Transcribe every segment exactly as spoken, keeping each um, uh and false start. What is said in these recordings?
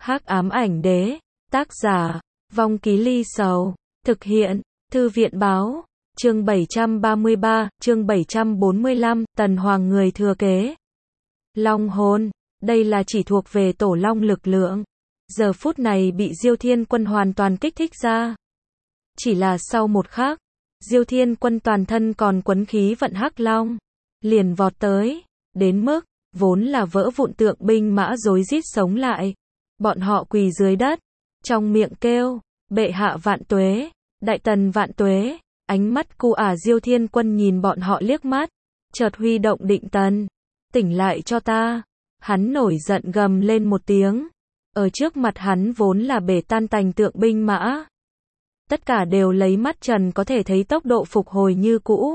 Hắc ám ảnh đế, tác giả, Vong Ký Ly Sầu, thực hiện, Thư viện báo, chương bảy trăm ba mươi ba, chương bảy trăm bốn mươi lăm, Tần Hoàng người thừa kế. Long hồn, đây là chỉ thuộc về tổ long lực lượng. Giờ phút này bị Diêu Thiên Quân hoàn toàn kích thích ra. Chỉ là sau một khắc, Diêu Thiên Quân toàn thân còn quấn khí vận hắc long, liền vọt tới, đến mức, vốn là vỡ vụn tượng binh mã rối rít sống lại. Bọn họ quỳ dưới đất, trong miệng kêu, bệ hạ vạn tuế, đại tần vạn tuế, ánh mắt cu ả Diêu Thiên Quân nhìn bọn họ liếc mắt, chợt huy động định tần, tỉnh lại cho ta. Hắn nổi giận gầm lên một tiếng, ở trước mặt hắn vốn là bể tan tành tượng binh mã. Tất cả đều lấy mắt trần có thể thấy tốc độ phục hồi như cũ.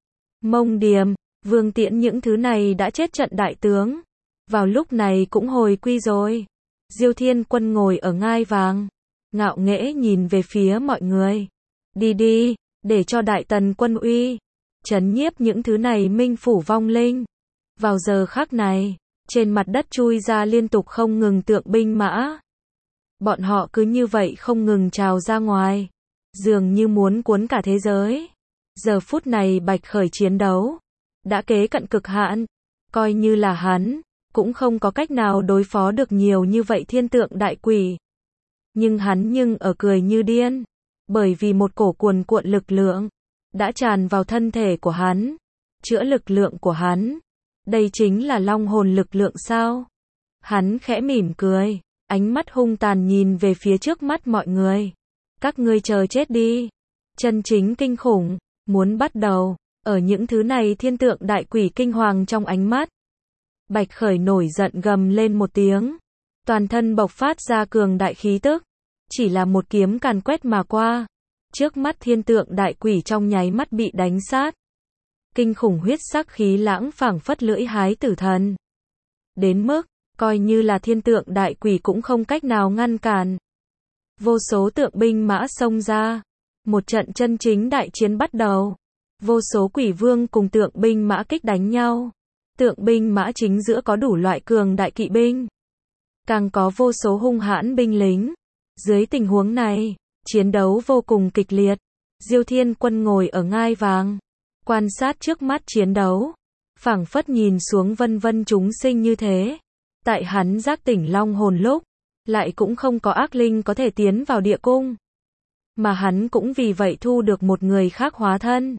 Mông Điềm, Vương Tiễn những thứ này đã chết trận đại tướng, vào lúc này cũng hồi quy rồi. Diêu Thiên Quân ngồi ở ngai vàng, ngạo nghễ nhìn về phía mọi người. Đi đi, để cho đại tần quân uy, trấn nhiếp những thứ này minh phủ vong linh. Vào giờ khắc này, trên mặt đất chui ra liên tục không ngừng tượng binh mã. Bọn họ cứ như vậy không ngừng trào ra ngoài, dường như muốn cuốn cả thế giới. Giờ phút này Bạch Khởi chiến đấu đã kế cận cực hạn, coi như là hắn cũng không có cách nào đối phó được nhiều như vậy thiên tượng đại quỷ. Nhưng hắn nhưng ở cười như điên, bởi vì một cổ cuồn cuộn lực lượng đã tràn vào thân thể của hắn, chữa lực lượng của hắn. Đây chính là long hồn lực lượng sao? Hắn khẽ mỉm cười, ánh mắt hung tàn nhìn về phía trước mắt mọi người. Các ngươi chờ chết đi. Chân chính kinh khủng muốn bắt đầu ở những thứ này thiên tượng đại quỷ kinh hoàng trong ánh mắt. Bạch Khởi nổi giận gầm lên một tiếng, toàn thân bộc phát ra cường đại khí tức, chỉ là một kiếm càn quét mà qua, trước mắt thiên tượng đại quỷ trong nháy mắt bị đánh sát. Kinh khủng huyết sắc khí lãng phảng phất lưỡi hái tử thần, đến mức coi như là thiên tượng đại quỷ cũng không cách nào ngăn cản. Vô số tượng binh mã xông ra, một trận chân chính đại chiến bắt đầu. Vô số quỷ vương cùng tượng binh mã kích đánh nhau. Tượng binh mã chính giữa có đủ loại cường đại kỵ binh, càng có vô số hung hãn binh lính. Dưới tình huống này, chiến đấu vô cùng kịch liệt. Diêu Thiên Quân ngồi ở ngai vàng, quan sát trước mắt chiến đấu, phảng phất nhìn xuống vân vân chúng sinh như thế. Tại hắn giác tỉnh long hồn lúc, lại cũng không có ác linh có thể tiến vào địa cung, mà hắn cũng vì vậy thu được một người khác hóa thân.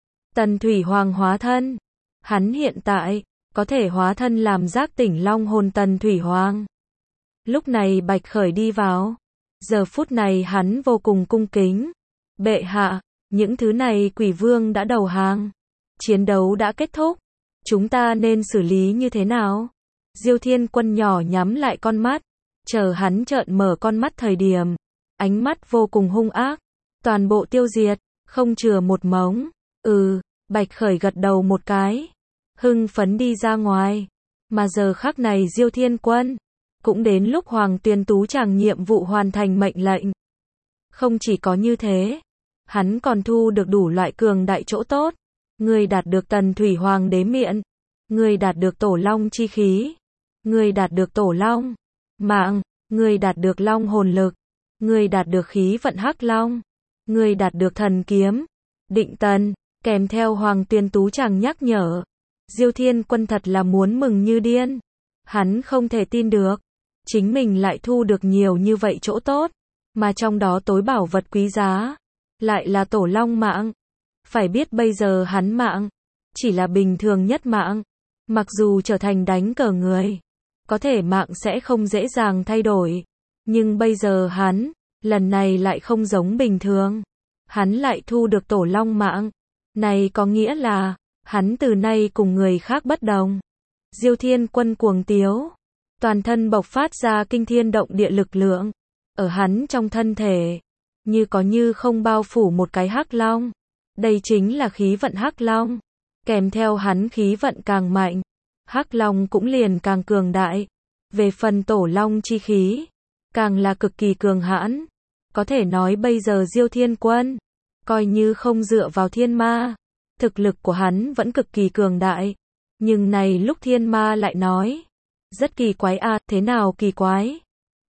Tần Thủy Hoàng hóa thân. Hắn hiện tại có thể hóa thân làm giác tỉnh long hồn Tần Thủy Hoàng. Lúc này Bạch Khởi đi vào, giờ phút này hắn vô cùng cung kính. Bệ hạ, những thứ này quỷ vương đã đầu hàng, chiến đấu đã kết thúc, chúng ta nên xử lý như thế nào? Diêu Thiên Quân nhỏ nhắm lại con mắt, chờ hắn trợn mở con mắt thời điểm, ánh mắt vô cùng hung ác, toàn bộ tiêu diệt, không chừa một mống. Ừ, Bạch Khởi gật đầu một cái, hưng phấn đi ra ngoài. Mà giờ khắc này Diêu Thiên Quân cũng đến lúc Hoàng Tuyên Tú chàng nhiệm vụ hoàn thành mệnh lệnh. Không chỉ có như thế, hắn còn thu được đủ loại cường đại chỗ tốt. Người đạt được Tần Thủy Hoàng đế miện, người đạt được tổ long chi khí, người đạt được tổ long mạng, người đạt được long hồn lực, người đạt được khí vận hắc long, người đạt được thần kiếm định tần. Kèm theo Hoàng Tuyên Tú chàng nhắc nhở, Diêu Thiên Quân thật là muốn mừng như điên. Hắn không thể tin được, chính mình lại thu được nhiều như vậy chỗ tốt, mà trong đó tối bảo vật quý giá, lại là tổ long mạng. Phải biết bây giờ hắn mạng, chỉ là bình thường nhất mạng. Mặc dù trở thành đánh cờ người, có thể mạng sẽ không dễ dàng thay đổi. Nhưng bây giờ hắn, lần này lại không giống bình thường. Hắn lại thu được tổ long mạng. Này có nghĩa là, hắn từ nay cùng người khác bất đồng. Diêu Thiên Quân cuồng tiếu, toàn thân bộc phát ra kinh thiên động địa lực lượng. Ở hắn trong thân thể, như có như không bao phủ một cái hắc long. Đây chính là khí vận hắc long. Kèm theo hắn khí vận càng mạnh, hắc long cũng liền càng cường đại. Về phần tổ long chi khí, càng là cực kỳ cường hãn. Có thể nói bây giờ Diêu Thiên Quân, coi như không dựa vào thiên ma, thực lực của hắn vẫn cực kỳ cường đại. Nhưng này lúc thiên ma lại nói, rất kỳ quái à, thế nào kỳ quái?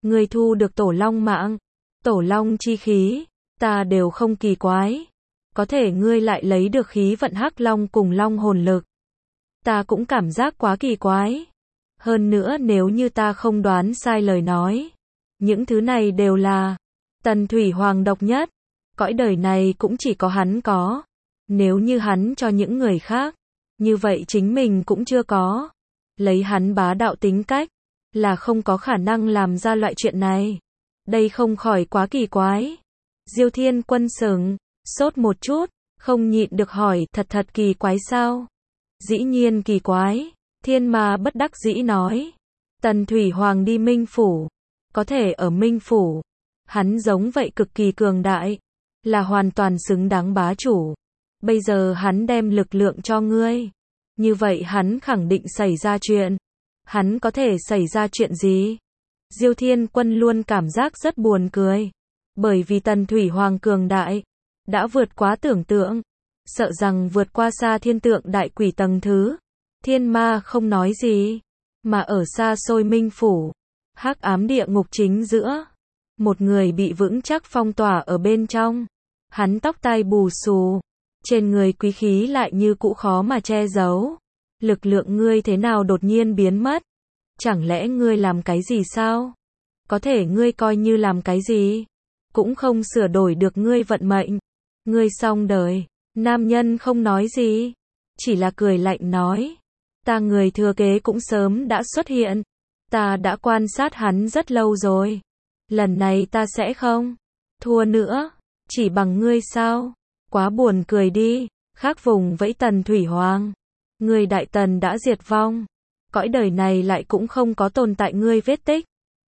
Ngươi thu được tổ long mạng, tổ long chi khí, ta đều không kỳ quái. Có thể ngươi lại lấy được khí vận hắc long cùng long hồn lực. Ta cũng cảm giác quá kỳ quái. Hơn nữa nếu như ta không đoán sai lời nói, những thứ này đều là Tần Thủy Hoàng độc nhất. Cõi đời này cũng chỉ có hắn có. Nếu như hắn cho những người khác, như vậy chính mình cũng chưa có. Lấy hắn bá đạo tính cách, là không có khả năng làm ra loại chuyện này. Đây không khỏi quá kỳ quái. Diêu Thiên Quân sững sốt một chút, không nhịn được hỏi, thật thật kỳ quái sao? Dĩ nhiên kỳ quái. Thiên Ma bất đắc dĩ nói. Tần Thủy Hoàng đi Minh Phủ. Có thể ở Minh Phủ, hắn giống vậy cực kỳ cường đại, là hoàn toàn xứng đáng bá chủ. Bây giờ hắn đem lực lượng cho ngươi, như vậy hắn khẳng định xảy ra chuyện. Hắn có thể xảy ra chuyện gì? Diêu Thiên Quân luôn cảm giác rất buồn cười. Bởi vì Tần Thủy Hoàng cường đại, đã vượt quá tưởng tượng. Sợ rằng vượt qua xa thiên tượng đại quỷ tầng thứ. Thiên Ma không nói gì, mà ở xa xôi Minh Phủ, hắc ám địa ngục chính giữa, một người bị vững chắc phong tỏa ở bên trong. Hắn tóc tai bù xù, trên người quý khí lại như cũ khó mà che giấu. Lực lượng ngươi thế nào đột nhiên biến mất? Chẳng lẽ ngươi làm cái gì sao? Có thể ngươi coi như làm cái gì, cũng không sửa đổi được ngươi vận mệnh. Ngươi xong đời. Nam nhân không nói gì, chỉ là cười lạnh nói. Ta người thừa kế cũng sớm đã xuất hiện. Ta đã quan sát hắn rất lâu rồi. Lần này ta sẽ không thua nữa. Chỉ bằng ngươi sao? Quá buồn cười đi. Khác vùng vẫy Tần Thủy Hoàng. Ngươi Đại Tần đã diệt vong. Cõi đời này lại cũng không có tồn tại ngươi vết tích.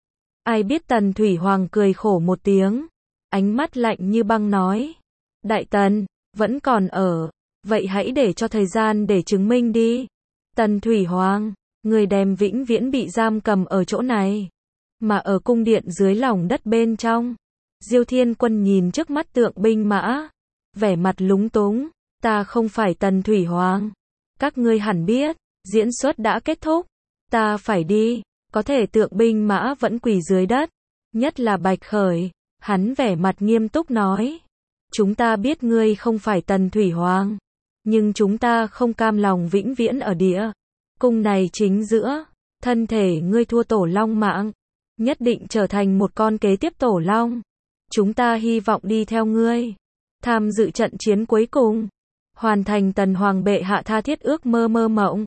Ai biết Tần Thủy Hoàng cười khổ một tiếng. Ánh mắt lạnh như băng nói. Đại Tần, vẫn còn ở. Vậy hãy để cho thời gian để chứng minh đi. Tần Thủy Hoàng, người đem vĩnh viễn bị giam cầm ở chỗ này. Mà ở cung điện dưới lòng đất bên trong. Diêu Thiên Quân nhìn trước mắt tượng binh mã. Vẻ mặt lúng túng. Ta không phải Tần Thủy Hoàng. Các ngươi hẳn biết, diễn xuất đã kết thúc. Ta phải đi. Có thể tượng binh mã vẫn quỳ dưới đất. Nhất là Bạch Khởi. Hắn vẻ mặt nghiêm túc nói. Chúng ta biết ngươi không phải Tần Thủy Hoàng. Nhưng chúng ta không cam lòng vĩnh viễn ở địa cung này chính giữa. Thân thể ngươi thua tổ long mạng, nhất định trở thành một con kế tiếp tổ long. Chúng ta hy vọng đi theo ngươi, tham dự trận chiến cuối cùng, hoàn thành Tần Hoàng bệ hạ tha thiết ước mơ mơ mộng.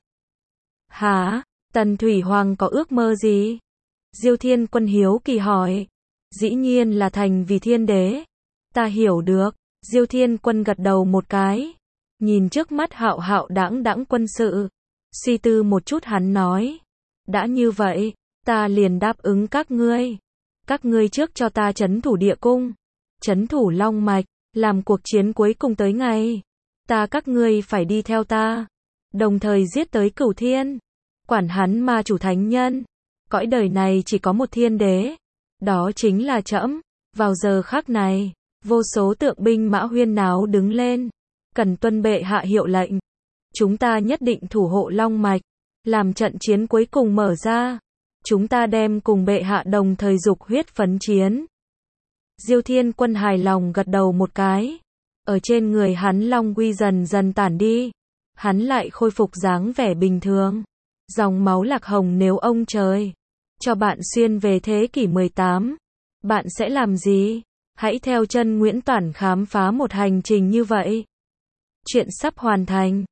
Hả? Tần Thủy Hoàng có ước mơ gì? Diêu Thiên Quân hiếu kỳ hỏi. Dĩ nhiên là thành vì thiên đế. Ta hiểu được. Diêu Thiên Quân gật đầu một cái. Nhìn trước mắt hạo hạo đãng đãng quân sự. Suy tư một chút hắn nói. Đã như vậy, ta liền đáp ứng các ngươi. Các ngươi trước cho ta trấn thủ địa cung. Trấn thủ long mạch. Làm cuộc chiến cuối cùng tới ngày. Ta các ngươi phải đi theo ta. Đồng thời giết tới Cửu Thiên. Quản hắn ma chủ thánh nhân. Cõi đời này chỉ có một thiên đế. Đó chính là trẫm. Vào giờ khắc này, vô số tượng binh mã huyên náo đứng lên. Cần tuân bệ hạ hiệu lệnh. Chúng ta nhất định thủ hộ long mạch. Làm trận chiến cuối cùng mở ra. Chúng ta đem cùng bệ hạ đồng thời dục huyết phấn chiến. Diêu Thiên Quân hài lòng gật đầu một cái. Ở trên người hắn long uy dần dần tản đi. Hắn lại khôi phục dáng vẻ bình thường. Dòng máu lạc hồng nếu ông trời cho bạn xuyên về thế kỷ mười tám, bạn sẽ làm gì? Hãy theo chân Nguyễn Toản khám phá một hành trình như vậy. Chuyện sắp hoàn thành.